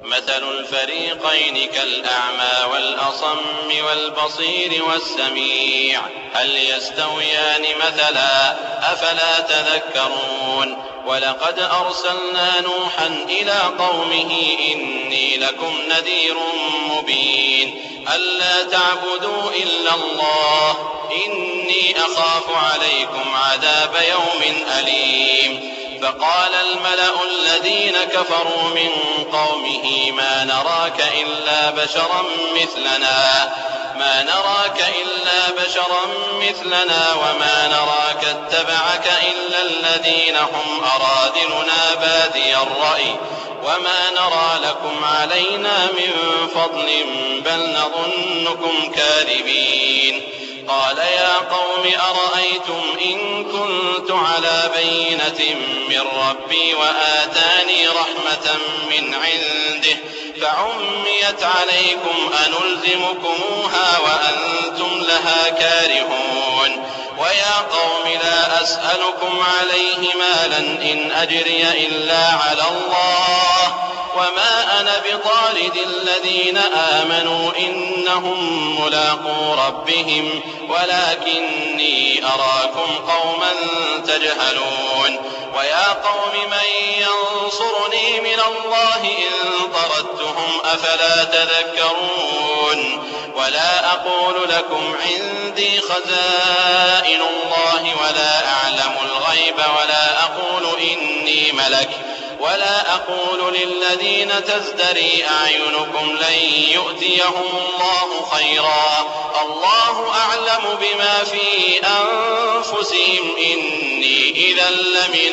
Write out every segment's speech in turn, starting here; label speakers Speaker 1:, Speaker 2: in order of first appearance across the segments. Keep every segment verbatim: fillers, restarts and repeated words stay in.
Speaker 1: مثل الفريقين كالأعمى والأصم والبصير والسميع هل يستويان مثلا أفلا تذكرون ولقد أرسلنا نوحا إلى قومه إني لكم نذير مبين ألا تعبدوا إلا الله إني أخاف عليكم عذاب يوم أليم فقال الملأ الذين كفروا من قومه ما نراك إلا بشرا مثلنا ما نراك إلا بشرا مثلنا وما نراك اتبعك إلا الذين هم أرادلنا بادي الرأي وما نرى لكم علينا من فضل بل نظنكم كاذبين قال يا قوم أرأيتم إن كنت على بينة من ربي وآتاني رحمة من عنده فعميت عليكم أنلزمكموها وأنتم لها كارهون ويا قوم لا أسألكم عليه مالا إن أجري إلا على الله وما أنا بطارد الذين آمنوا إنهم ملاقو ربهم ولكني أراكم قوما تجهلون ويا قوم من ينصرني من الله إن طردتهم أفلا تذكرون ولا أقول لكم عندي خزائن الله ولا أعلم الغيب ولا أقول إني ملك ولا أقول للذين تزدري أعينكم لن يؤتيهم الله خيرا الله أعلم بما في أنفسهم إني إذا لمن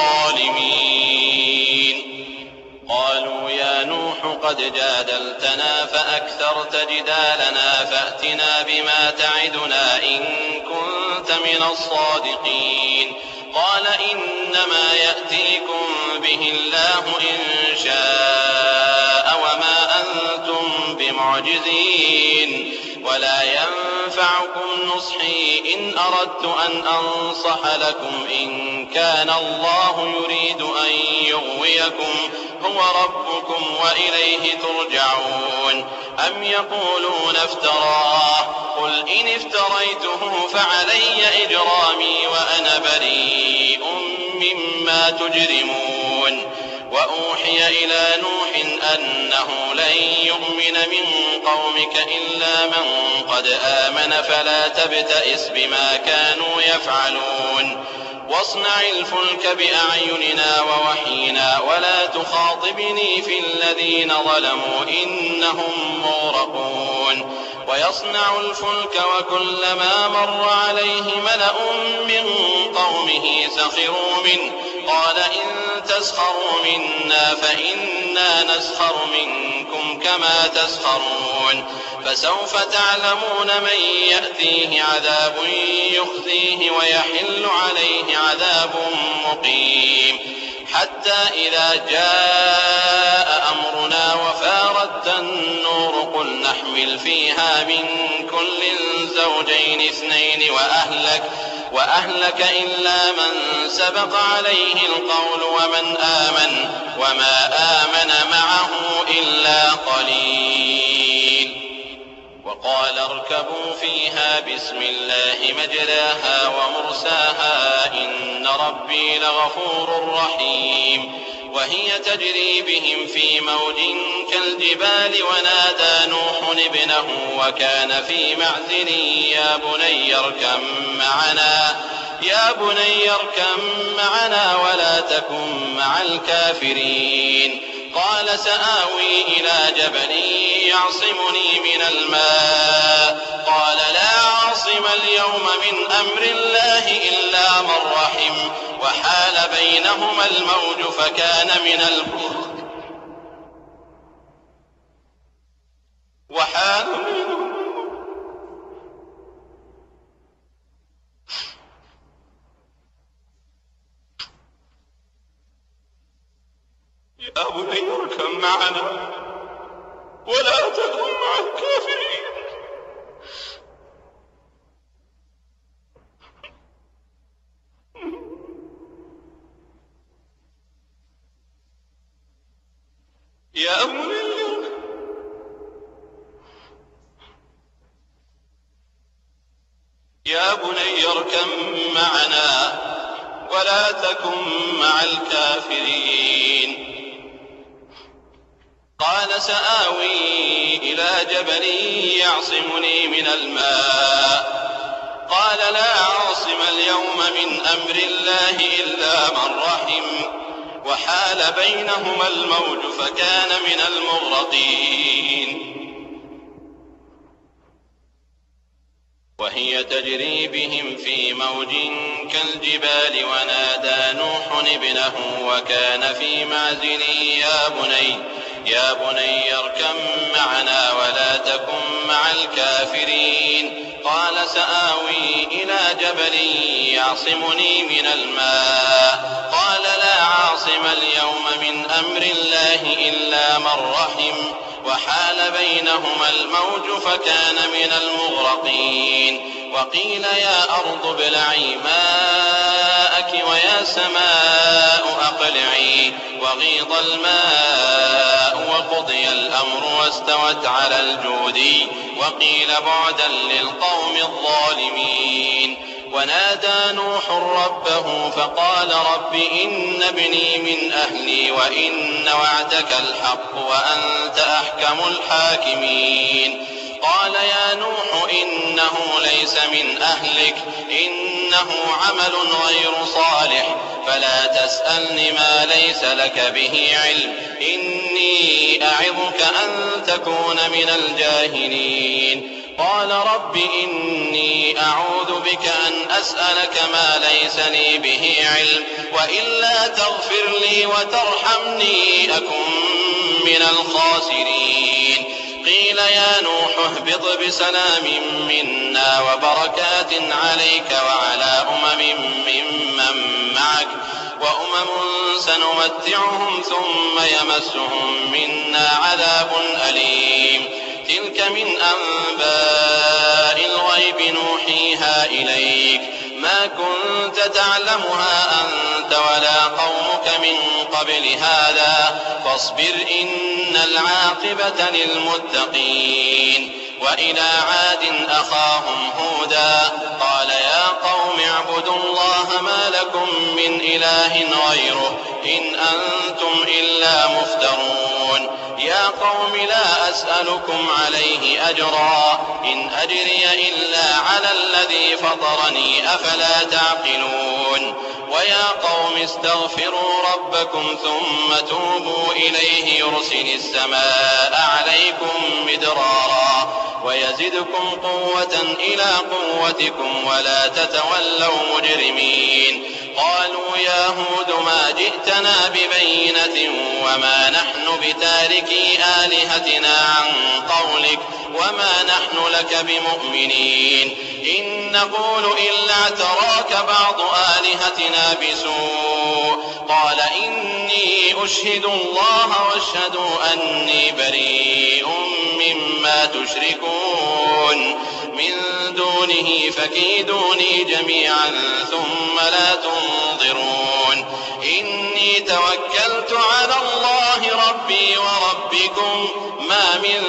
Speaker 1: الظالمين قالوا يا نوح قد جادلتنا فأكثرت جدالنا فأتنا بما تعدنا إن كنت من الصادقين قال إنما يأتيكم به الله إن شاء وما أنتم بمعجزين ولا ينفعكم نصحي إن أردت أن أنصح لكم إن كان الله يريد أن يغويكم هو ربكم وإليه ترجعون أم يقولون افتراه قل إن افتريته فعلي إجرامي وأنا بريء مما تجرمون وأوحي إلى نوح أنه لن يؤمن من قومك إلا من قد آمن فلا تبتئس بما كانوا يفعلون واصنع الفلك بأعيننا ووحينا ولا تخاطبني في الذين ظلموا إنهم مغرقون ويصنع الفلك وكلما مر عليه ملأ من قومه سخروا منه قال إن تسخروا منا فإنا نسخر منكم كما تسخرون فسوف تعلمون من يأتيه عذاب يخزيه ويحل عليه عذاب مقيم حتى إذا جاء أمرنا وفارت النور قل نحمل فيها من كل زوجين اثنين وأهلك وأهلك إلا من سبق عليه القول ومن آمن وما آمن معه إلا قليل وقال اركبوا فيها بسم الله مجراها ومرساها إن ربي لغفور رحيم وهي تجري بهم في موج كالجبال ونادى نوح ابنه وكان في معزل يا بني اركب معنا يا بني اركب معنا ولا تكن مع الكافرين قال سآوي إلى جبل يعصمني من الماء قال لا عاصم اليوم من أمر الله إلا من رحم وحال بينهما الموج فكان من البحر وحال بينهما يا بني اركب معنا ولا تكن مع الكافرين يا بني تكن مع الكافرين. قال سآوي إلى جبل يعصمني من الماء قال لا عاصم اليوم من أمر الله إلا من رحم وحال بينهما الموج فكان من المغرقين. وهي تجري بهم في موج كالجبال ونادى نوح ابنه وكان في معزل يا بني يا بني اركب معنا ولا تكن مع الكافرين. قال سآوي إلى جبل يعصمني من الماء قال لا عاصم اليوم من أمر الله إلا من رحم وحال بينهما الموج فكان من المغرقين. وقيل يا أرض ابلعي ماءك ويا سماء أقلعي وغيض الماء وقضي الأمر واستوت على الجودي وقيل بعدا للقوم الظالمين. ونادى نوح ربه فقال رب إن ابني من أهلي وإن وعدك الحق وأنت أحكم الحاكمين. قال يا نوح إنه ليس من أهلك إنه عمل غير صالح فلا تسألني ما ليس لك به علم إني أعظك أن تكون من الجاهلين. قال رب إني أعوذ بك أن أسألك ما ليس لي به علم وإلا تغفر لي وترحمني أكن من الخاسرين. قيل يا نوح اهبط بسلام منا وبركات عليك وعلى أمم ممن معك وأمم سنمتعهم ثم يمسهم منا عذاب أليم. تلك من أنباء الغيب نوحيها إليك ما كنت تعلمها أنت ولا قومك من قبل هذا فاصبر إن العاقبة للمتقين. وإلى عاد أخاهم هودا قال يا قوم اعبدوا الله ما لكم من إله غيره إن أنتم إلا مفترون. يا قوم لا أسألكم عليه أجرا إن أجري إلا على الذي فطرني أفلا تعقلون. ويا قوم استغفروا ربكم ثم توبوا إليه يرسل السماء عليكم مدرارا ويزدكم قوة إلى قوتكم ولا تتولوا مجرمين. قالوا يا هود ما جئتنا ببينة وما نحن بتاركي آلهتنا عن قولك وما نحن لك بمؤمنين إن نقول إلا اعتراك بعض آلهتنا بسوء. قال إني أشهد الله واشهدوا أني بريء مما تشركون من دونه فكيدوني جميعا ثم لا تنظرون. إني توكلت على الله ربي وربكم ما من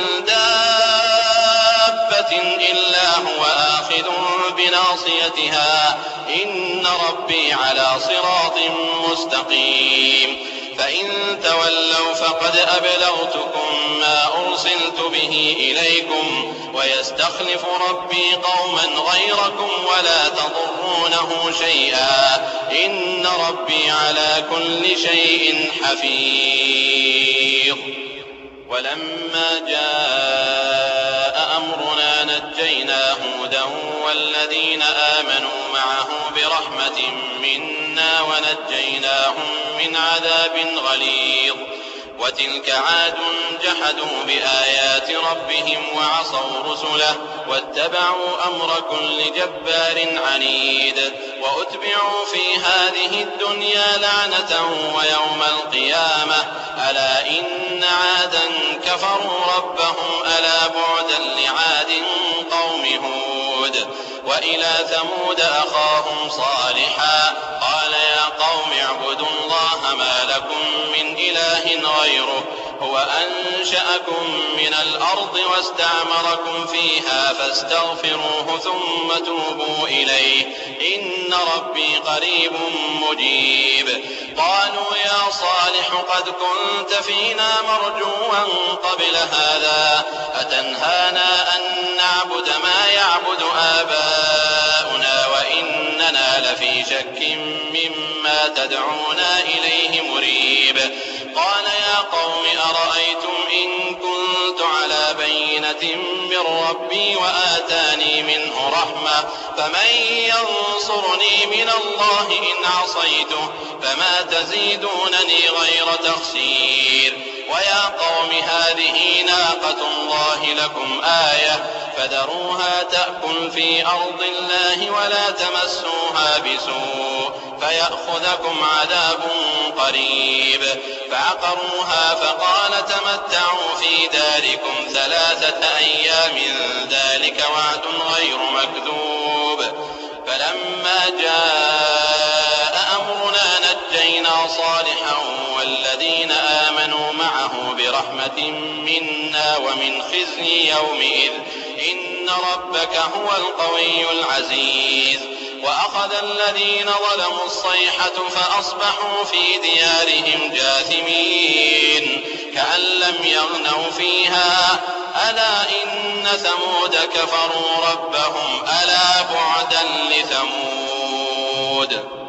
Speaker 1: دابة إلا هو آخذ بناصيتها إن ربي على صراط مستقيم. فإن تولوا فقد أبلغتكم ما أرسلت به إليكم ويستخلف ربي قوما غيركم ولا تضرونه شيئا إن ربي على كل شيء حفيظ. ولما جاء أمرنا نجينا هودا والذين آمنوا معه برحمة منا ونجيناهم من عذاب غليظ. وتلك عاد جحدوا بآيات ربهم وعصوا رسله واتبعوا أمر كل جبار عنيد. وأتبعوا في هذه الدنيا لعنة ويوم القيامة ألا إن عادا كفروا ربهم ألا بعدا لعاد قوم هود. وإلى ثمود أخاهم صالحا قال يا قوم اعبدوا الله ما لكم من إله غيره هو أنشأكم من الأرض واستعمركم فيها فاستغفروه ثم توبوا إليه إن ربي قريب مجيب. قالوا يا صالح قد كنت فينا مرجوا قبل هذا أتنهانا أن نعبد ما يعبد آباؤنا وإننا لفي شك مما تدعونا إليه مريب. قال يا قوم أرأيتم إن كنت على بينة من ربي وآتاني منه رحمة فمن ينصرني من الله إن عصيته فما تزيدونني غير تخسير. ويا قوم هذه ناقة الله لكم آية فذروها تأكل في أرض الله ولا تمسوها بسوء فيأخذكم عذاب قريب. فعقروها فقال تمتعوا في داركم ثلاثة أيام ذلك وعد غير مكذوب. فلما جاء أمرنا نجينا صالحا والذين آمنوا معه برحمة منا ومن خزي يومئذ إن ربك هو القوي العزيز. وأخذ الذين ظلموا الصيحة فأصبحوا في ديارهم جاثمين كأن لم يغنوا فيها ألا إن ثمود كفروا ربهم ألا بعدا لثمود.